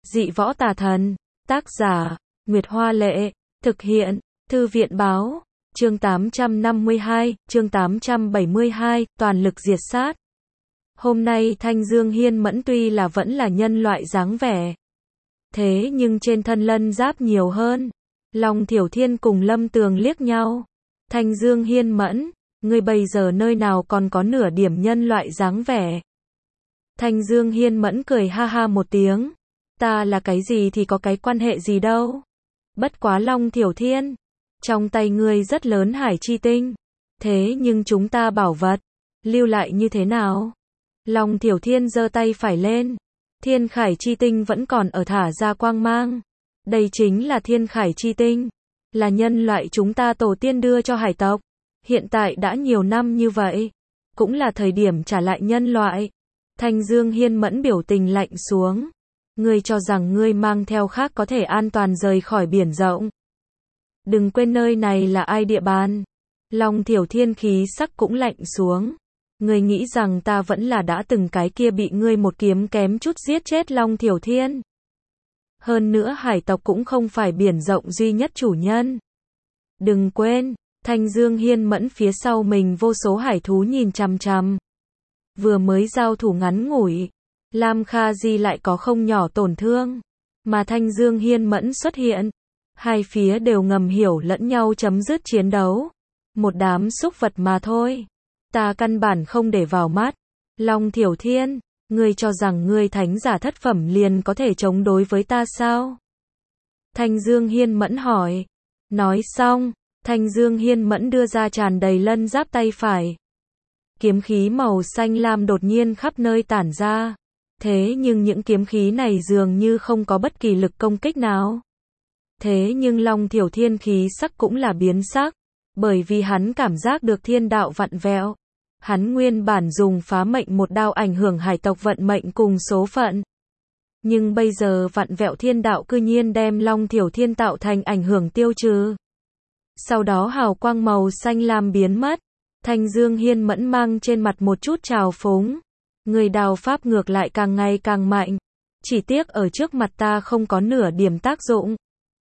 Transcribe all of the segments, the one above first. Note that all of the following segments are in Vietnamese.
Dị võ tà thần. Tác giả, Nguyệt Hoa Lệ. Thực hiện, Thư viện Báo. Chương 852, chương 872, toàn lực diệt sát. Hôm nay Thanh Dương Hiên Mẫn tuy là vẫn là nhân loại dáng vẻ. Thế nhưng trên thân lân giáp nhiều hơn. Long Thiểu Thiên cùng Lâm Tường liếc nhau. Thanh Dương Hiên Mẫn, ngươi bây giờ nơi nào còn có nửa điểm nhân loại dáng vẻ. Thanh Dương Hiên Mẫn cười ha ha một tiếng. Ta là cái gì thì có cái quan hệ gì đâu. Bất quá Long Thiểu Thiên, trong tay ngươi rất lớn hải chi tinh. Thế nhưng chúng ta bảo vật, lưu lại như thế nào? Long Thiểu Thiên giơ tay phải lên. Thiên Khải chi tinh vẫn còn ở thả ra quang mang. Đây chính là Thiên Khải chi tinh. Là nhân loại chúng ta tổ tiên đưa cho hải tộc. Hiện tại đã nhiều năm như vậy. Cũng là thời điểm trả lại nhân loại. Thanh Dương Hiên Mẫn biểu tình lạnh xuống. Ngươi cho rằng ngươi mang theo khác có thể an toàn rời khỏi biển rộng. Đừng quên nơi này là ai địa bàn. Long Thiểu Thiên khí sắc cũng lạnh xuống. Ngươi nghĩ rằng ta vẫn là đã từng cái kia bị ngươi một kiếm kém chút giết chết Long Thiểu Thiên. Hơn nữa hải tộc cũng không phải biển rộng duy nhất chủ nhân. Đừng quên, Thanh Dương Hiên Mẫn phía sau mình vô số hải thú nhìn chằm chằm. Vừa mới giao thủ ngắn ngủi, Lam Kha Di lại có không nhỏ tổn thương. Mà Thanh Dương Hiên Mẫn xuất hiện, hai phía đều ngầm hiểu lẫn nhau chấm dứt chiến đấu. Một đám súc vật mà thôi. Ta căn bản không để vào mắt. Long Thiểu Thiên, ngươi cho rằng ngươi thánh giả thất phẩm liền có thể chống đối với ta sao? Thanh Dương Hiên Mẫn hỏi. Nói xong, Thanh Dương Hiên Mẫn đưa ra tràn đầy lân giáp tay phải. Kiếm khí màu xanh lam đột nhiên khắp nơi tản ra. Thế nhưng những kiếm khí này dường như không có bất kỳ lực công kích nào. Thế nhưng Long Thiểu Thiên khí sắc cũng là biến sắc. Bởi vì hắn cảm giác được thiên đạo vặn vẹo. Hắn nguyên bản dùng phá mệnh một đao ảnh hưởng hải tộc vận mệnh cùng số phận. Nhưng bây giờ vặn vẹo thiên đạo cư nhiên đem Long Thiểu Thiên tạo thành ảnh hưởng tiêu trừ. Sau đó hào quang màu xanh lam biến mất. Thanh Dương Hiên Mẫn mang trên mặt một chút trào phúng. Người đào pháp ngược lại càng ngày càng mạnh. Chỉ tiếc ở trước mặt ta không có nửa điểm tác dụng.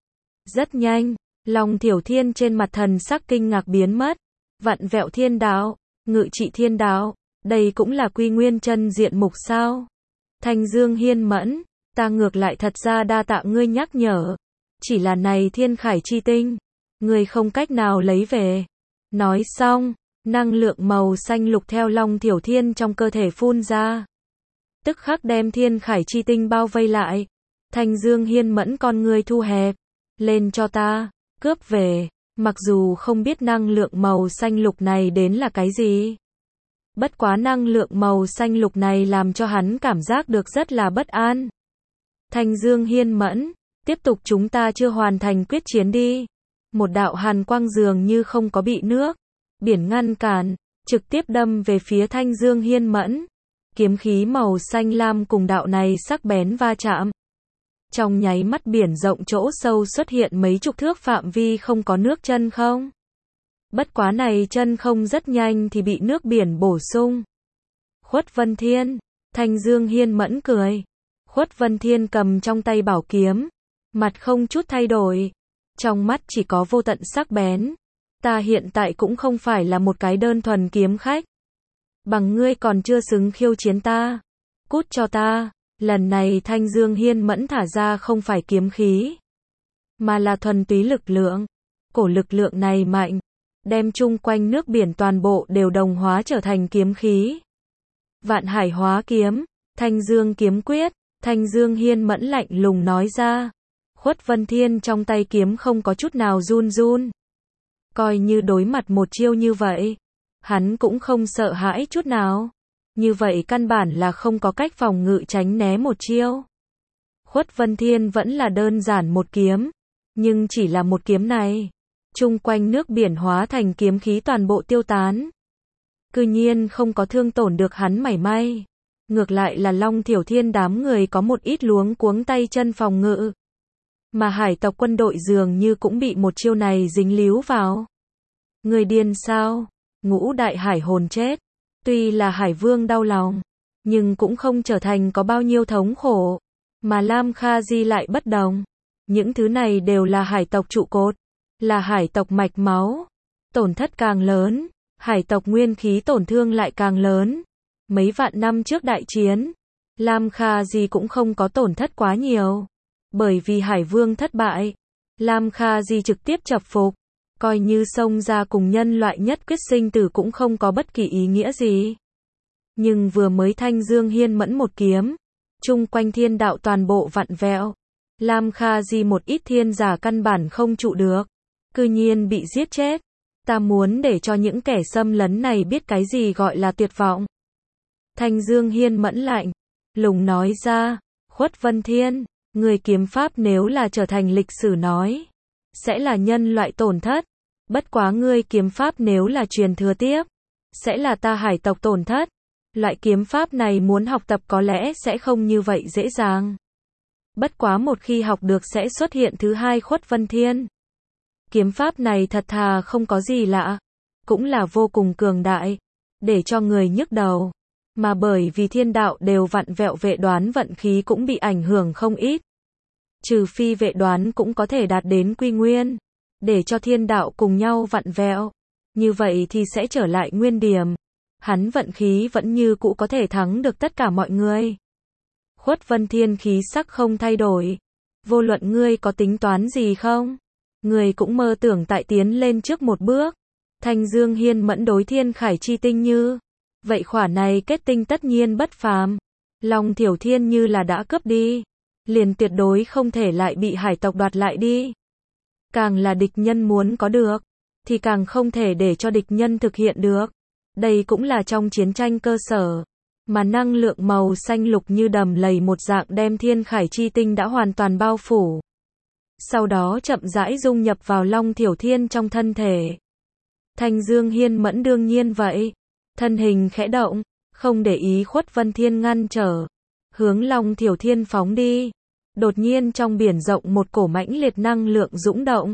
Rất nhanh, Long Thiểu Thiên trên mặt thần sắc kinh ngạc biến mất. Vặn vẹo thiên đạo, ngự trị thiên đạo, đây cũng là quy nguyên chân diện mục sao? Thanh Dương Hiên Mẫn, ta ngược lại thật ra đa tạ ngươi nhắc nhở. Chỉ là này Thiên Khải chi tinh, ngươi không cách nào lấy về. Nói xong, năng lượng màu xanh lục theo Long Thiểu Thiên trong cơ thể phun ra. Tức khắc đem Thiên Khải chi tinh bao vây lại. Thanh Dương Hiên Mẫn con ngươi thu hẹp. Lên cho ta, cướp về. Mặc dù không biết năng lượng màu xanh lục này đến là cái gì. Bất quá năng lượng màu xanh lục này làm cho hắn cảm giác được rất là bất an. Thanh Dương Hiên Mẫn, tiếp tục chúng ta chưa hoàn thành quyết chiến đi. Một đạo hàn quang dường như không có bị nước biển ngăn cản, trực tiếp đâm về phía Thanh Dương Hiên Mẫn. Kiếm khí màu xanh lam cùng đạo này sắc bén va chạm. Trong nháy mắt biển rộng chỗ sâu xuất hiện mấy chục thước phạm vi không có nước chân không. Bất quá này chân không rất nhanh thì bị nước biển bổ sung. Khuất Vân Thiên, Thanh Dương Hiên Mẫn cười. Khuất Vân Thiên cầm trong tay bảo kiếm, mặt không chút thay đổi. Trong mắt chỉ có vô tận sắc bén. Ta hiện tại cũng không phải là một cái đơn thuần kiếm khách. Bằng ngươi còn chưa xứng khiêu chiến ta. Cút cho ta. Lần này Thanh Dương Hiên Mẫn thả ra không phải kiếm khí, mà là thuần túy lực lượng. Cổ lực lượng này mạnh, đem chung quanh nước biển toàn bộ đều đồng hóa trở thành kiếm khí. Vạn Hải hóa kiếm, Thanh Dương kiếm quyết, Thanh Dương Hiên Mẫn lạnh lùng nói ra. Khuất Vân Thiên trong tay kiếm không có chút nào run run. Coi như đối mặt một chiêu như vậy, hắn cũng không sợ hãi chút nào. Như vậy căn bản là không có cách phòng ngự tránh né một chiêu. Khuất Vân Thiên vẫn là đơn giản một kiếm, nhưng chỉ là một kiếm này, chung quanh nước biển hóa thành kiếm khí toàn bộ tiêu tán. Cư nhiên không có thương tổn được hắn mảy may. Ngược lại là Long Thiểu Thiên đám người có một ít luống cuống tay chân phòng ngự. Mà hải tộc quân đội dường như cũng bị một chiêu này dính líu vào. Người điên sao? Ngũ đại hải hồn chết. Tuy là Hải Vương đau lòng, nhưng cũng không trở thành có bao nhiêu thống khổ. Mà Lam Kha Di lại bất đồng. Những thứ này đều là hải tộc trụ cột, là hải tộc mạch máu. Tổn thất càng lớn, hải tộc nguyên khí tổn thương lại càng lớn. Mấy vạn năm trước đại chiến, Lam Kha Di cũng không có tổn thất quá nhiều. Bởi vì Hải Vương thất bại, Lam Kha Di trực tiếp chập phục, coi như xông ra cùng nhân loại nhất quyết sinh tử cũng không có bất kỳ ý nghĩa gì. Nhưng vừa mới Thanh Dương Hiên Mẫn một kiếm, chung quanh thiên đạo toàn bộ vặn vẹo. Lam Kha Di một ít thiên giả căn bản không trụ được, cư nhiên bị giết chết. Ta muốn để cho những kẻ xâm lấn này biết cái gì gọi là tuyệt vọng. Thanh Dương Hiên Mẫn lạnh lùng nói ra, Khuất Vân Thiên, người kiếm pháp nếu là trở thành lịch sử nói, sẽ là nhân loại tổn thất. Bất quá ngươi kiếm pháp nếu là truyền thừa tiếp, sẽ là ta hải tộc tổn thất. Loại kiếm pháp này muốn học tập có lẽ sẽ không như vậy dễ dàng. Bất quá một khi học được sẽ xuất hiện thứ hai Khuất Vân Thiên. Kiếm pháp này thật thà không có gì lạ, cũng là vô cùng cường đại, để cho người nhức đầu. Mà bởi vì thiên đạo đều vặn vẹo, vệ đoán vận khí cũng bị ảnh hưởng không ít. Trừ phi vệ đoán cũng có thể đạt đến quy nguyên, để cho thiên đạo cùng nhau vặn vẹo. Như vậy thì sẽ trở lại nguyên điểm. Hắn vận khí vẫn như cũ có thể thắng được tất cả mọi người. Khuất Vân Thiên khí sắc không thay đổi. Vô luận ngươi có tính toán gì không? Ngươi cũng mơ tưởng tại tiến lên trước một bước. Thanh Dương Hiên Mẫn đối thiên khải chi tinh như. Vậy khỏa này kết tinh tất nhiên bất phàm. Long Thiểu Thiên như là đã cướp đi, liền tuyệt đối không thể lại bị hải tộc đoạt lại đi. Càng là địch nhân muốn có được, thì càng không thể để cho địch nhân thực hiện được. Đây cũng là trong chiến tranh cơ sở, mà năng lượng màu xanh lục như đầm lầy một dạng đem thiên khải chi tinh đã hoàn toàn bao phủ. Sau đó chậm rãi dung nhập vào Long Thiểu Thiên trong thân thể. Thanh Dương Hiên Mẫn đương nhiên vậy. Thân hình khẽ động, không để ý Khuất Vân Thiên ngăn trở, hướng Long Thiểu Thiên phóng đi. Đột nhiên trong biển rộng một cổ mãnh liệt năng lượng dũng động.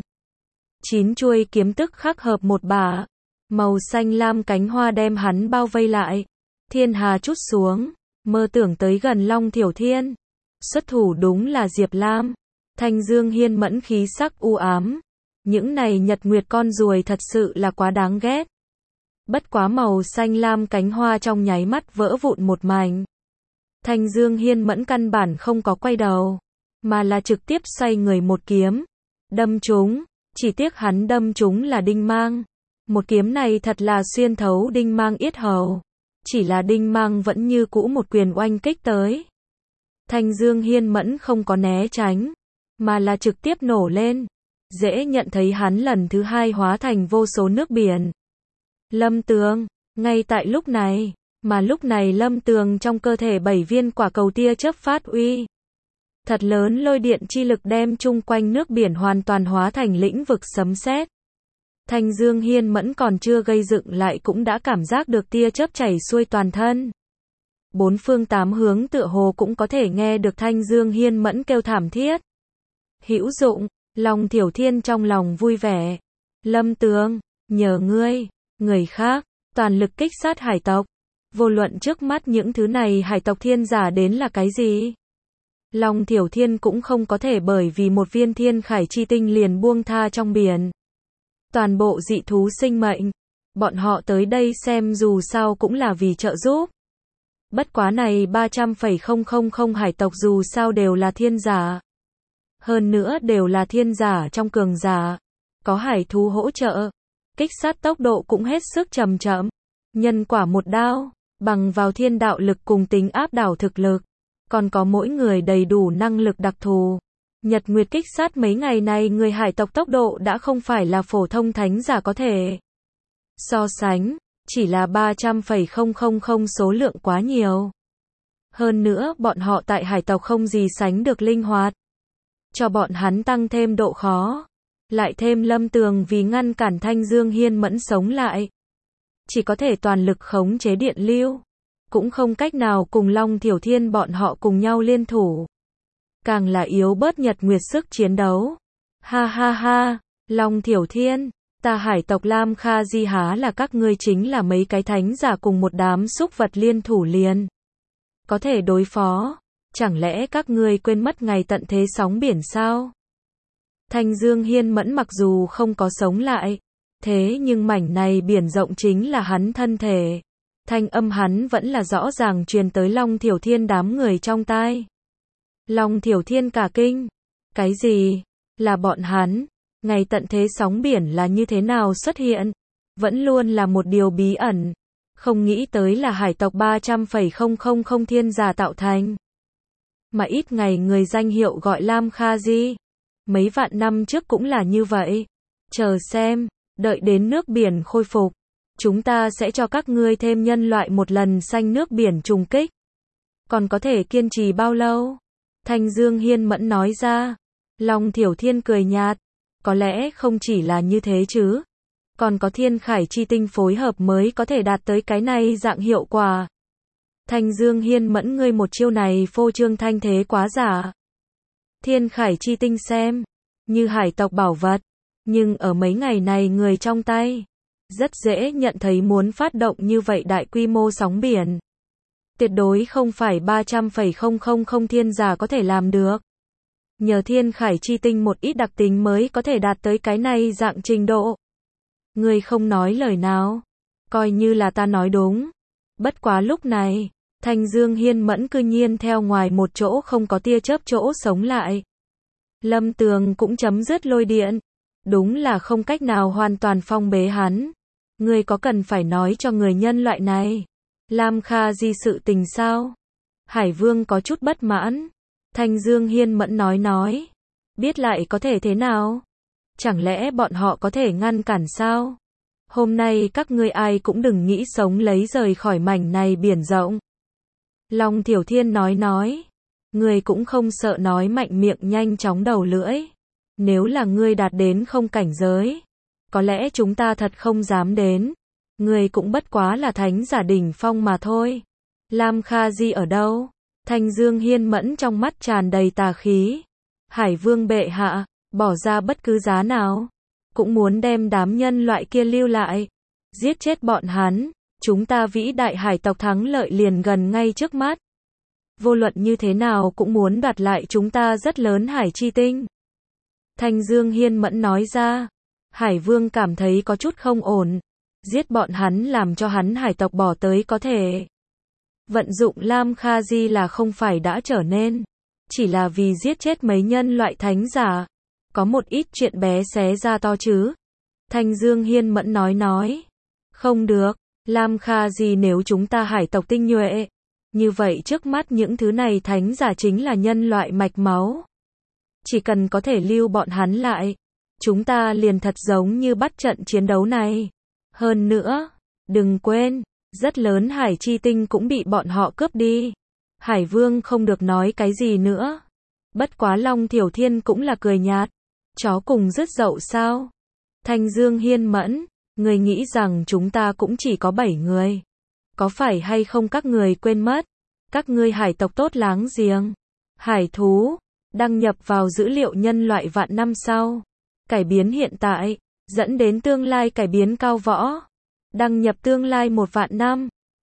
9 chuôi kiếm tức khắc hợp một bả, màu xanh lam cánh hoa đem hắn bao vây lại. Thiên hà trút xuống, mơ tưởng tới gần Long Thiểu Thiên. Xuất thủ đúng là Diệp Lam. Thanh Dương Hiên Mẫn khí sắc u ám. Những này nhật nguyệt con ruồi thật sự là quá đáng ghét. Bất quá màu xanh lam cánh hoa trong nháy mắt vỡ vụn một mảnh. Thanh Dương Hiên Mẫn căn bản không có quay đầu, mà là trực tiếp xoay người một kiếm, đâm trúng. Chỉ tiếc hắn đâm trúng là đinh mang. Một kiếm này thật là xuyên thấu đinh mang yết hầu. Chỉ là đinh mang vẫn như cũ một quyền oanh kích tới. Thanh Dương Hiên Mẫn không có né tránh, mà là trực tiếp nổ lên. Dễ nhận thấy hắn lần thứ hai hóa thành vô số nước biển. Lâm Tường, ngay tại lúc này, mà lúc này Lâm Tường trong cơ thể 7 viên quả cầu tia chớp phát uy. Thật lớn lôi điện chi lực đem chung quanh nước biển hoàn toàn hóa thành lĩnh vực sấm sét. Thanh Dương Hiên Mẫn còn chưa gây dựng lại cũng đã cảm giác được tia chớp chảy xuôi toàn thân. Bốn phương tám hướng tựa hồ cũng có thể nghe được Thanh Dương Hiên Mẫn kêu thảm thiết. Hữu dụng, Long Thiểu Thiên trong lòng vui vẻ. Lâm Tường, nhờ ngươi, người khác, toàn lực kích sát hải tộc. Vô luận trước mắt những thứ này hải tộc thiên giả đến là cái gì? Long Thiểu Thiên cũng không có thể bởi vì một viên thiên khải chi tinh liền buông tha trong biển. Toàn bộ dị thú sinh mệnh, bọn họ tới đây xem dù sao cũng là vì trợ giúp. Bất quá này 300,000 hải tộc dù sao đều là thiên giả. Hơn nữa đều là thiên giả trong cường giả. Có hải thú hỗ trợ, kích sát tốc độ cũng hết sức chậm chậm. Nhân quả một đao, bằng vào thiên đạo lực cùng tính áp đảo thực lực. Còn có mỗi người đầy đủ năng lực đặc thù. Nhật Nguyệt kích sát mấy ngày này người hải tộc tốc độ đã không phải là phổ thông thánh giả có thể so sánh, chỉ là 300,000 số lượng quá nhiều. Hơn nữa bọn họ tại hải tộc không gì sánh được linh hoạt. Cho bọn hắn tăng thêm độ khó. Lại thêm Lâm Tường vì ngăn cản Thanh Dương Hiên Mẫn sống lại. Chỉ có thể toàn lực khống chế điện lưu. Cũng không cách nào cùng Long Thiểu Thiên bọn họ cùng nhau liên thủ. Càng là yếu bớt Nhật Nguyệt sức chiến đấu. Ha ha ha, Long Thiểu Thiên, ta hải tộc Lam Kha Di há là các ngươi chính là mấy cái thánh giả cùng một đám súc vật liên thủ liền. Có thể đối phó. Chẳng lẽ các ngươi quên mất ngày tận thế sóng biển sao? Thanh Dương Hiên Mẫn mặc dù không có sống lại, thế nhưng mảnh này biển rộng chính là hắn thân thể. Thanh âm hắn vẫn là rõ ràng truyền tới Long Thiểu Thiên đám người trong tai. Long Thiểu Thiên cả kinh. Cái gì? Là bọn hắn? Ngày tận thế sóng biển là như thế nào xuất hiện? Vẫn luôn là một điều bí ẩn. Không nghĩ tới là hải tộc 300,000 thiên giả tạo thành. Mà ít ngày người danh hiệu gọi Lam Kha Di. Mấy vạn năm trước cũng là như vậy. Chờ xem, đợi đến nước biển khôi phục, chúng ta sẽ cho các ngươi thêm nhân loại một lần xanh nước biển trùng kích. Còn có thể kiên trì bao lâu? Thanh Dương Hiên Mẫn nói ra. Long Thiểu Thiên cười nhạt. Có lẽ không chỉ là như thế chứ. Còn có Thiên Khải Chi Tinh phối hợp mới có thể đạt tới cái này dạng hiệu quả. Thanh Dương Hiên Mẫn ngươi một chiêu này phô trương thanh thế quá giả. Thiên Khải Chi Tinh xem như hải tộc bảo vật, nhưng ở mấy ngày này người trong tay rất dễ nhận thấy muốn phát động như vậy đại quy mô sóng biển. Tuyệt đối không phải 300,000 thiên giả có thể làm được. Nhờ Thiên Khải Chi Tinh một ít đặc tính mới có thể đạt tới cái này dạng trình độ. Ngươi không nói lời nào, coi như là ta nói đúng. Bất quá lúc này, Thanh Dương Hiên Mẫn cư nhiên theo ngoài một chỗ không có tia chớp chỗ sống lại. Lâm Tường cũng chấm dứt lôi điện. Đúng là không cách nào hoàn toàn phong bế hắn. Ngươi có cần phải nói cho người nhân loại này Lam Kha Di sự tình sao? Hải Vương có chút bất mãn. Thanh Dương Hiên Mẫn nói. Biết lại có thể thế nào? Chẳng lẽ bọn họ có thể ngăn cản sao? Hôm nay các ngươi ai cũng đừng nghĩ sống lấy rời khỏi mảnh này biển rộng. Long Thiểu Thiên nói. Ngươi cũng không sợ nói mạnh miệng nhanh chóng đầu lưỡi. Nếu là ngươi đạt đến không cảnh giới, có lẽ chúng ta thật không dám đến. Ngươi cũng bất quá là thánh giả đỉnh phong mà thôi. Lam Kha Di ở đâu? Thanh Dương Hiên Mẫn trong mắt tràn đầy tà khí. Hải Vương bệ hạ, bỏ ra bất cứ giá nào, cũng muốn đem đám nhân loại kia lưu lại. Giết chết bọn hắn, chúng ta vĩ đại hải tộc thắng lợi liền gần ngay trước mắt. Vô luận như thế nào cũng muốn đoạt lại chúng ta rất lớn hải chi tinh. Thanh Dương Hiên Mẫn nói ra. Hải Vương cảm thấy có chút không ổn. Giết bọn hắn làm cho hắn hải tộc bỏ tới có thể. Vận dụng Lam Kha Di là không phải đã trở nên. Chỉ là vì giết chết mấy nhân loại thánh giả. Có một ít chuyện bé xé ra to chứ. Thanh Dương Hiên Mẫn nói. Không được, Lam Kha Di nếu chúng ta hải tộc tinh nhuệ. Như vậy trước mắt những thứ này thánh giả chính là nhân loại mạch máu. Chỉ cần có thể lưu bọn hắn lại, chúng ta liền thật giống như bắt trận chiến đấu này. Hơn nữa, đừng quên, rất lớn hải chi tinh cũng bị bọn họ cướp đi. Hải Vương không được nói cái gì nữa. Bất quá Long Thiểu Thiên cũng là cười nhạt. Chó cùng rứt dậu sao? Thanh Dương Hiên Mẫn, người nghĩ rằng chúng ta cũng chỉ có 7 người. Có phải hay không các người quên mất? Các ngươi hải tộc tốt láng giềng. Hải thú, đăng nhập vào dữ liệu nhân loại vạn năm sau. Cải biến hiện tại, dẫn đến tương lai cải biến cao võ. Đăng nhập tương lai 1 vạn năm.